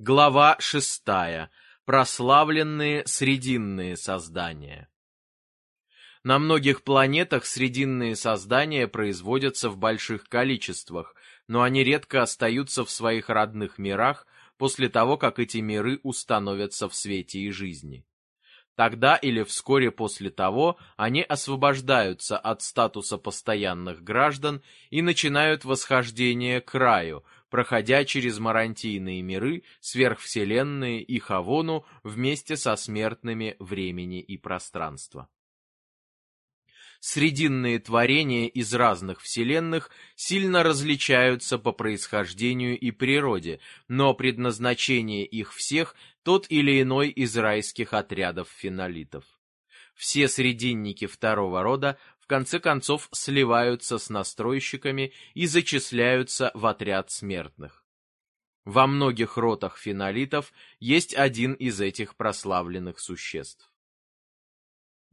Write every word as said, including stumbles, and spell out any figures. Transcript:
Глава шестая. Прославленные срединные создания. На многих планетах срединные создания производятся в больших количествах, но они редко остаются в своих родных мирах после того, как эти миры установятся в свете и жизни. Тогда или вскоре после того они освобождаются от статуса постоянных граждан и начинают восхождение к раю, проходя через марантийные миры, сверхвселенные и Хавону вместе со смертными времени и пространства. Срединные творения из разных вселенных сильно различаются по происхождению и природе, но предназначение их всех тот или иной из райских отрядов фенолитов. Все срединники второго рода в конце концов сливаются с настройщиками и зачисляются в отряд смертных. Во многих ротах фенолитов есть один из этих прославленных существ.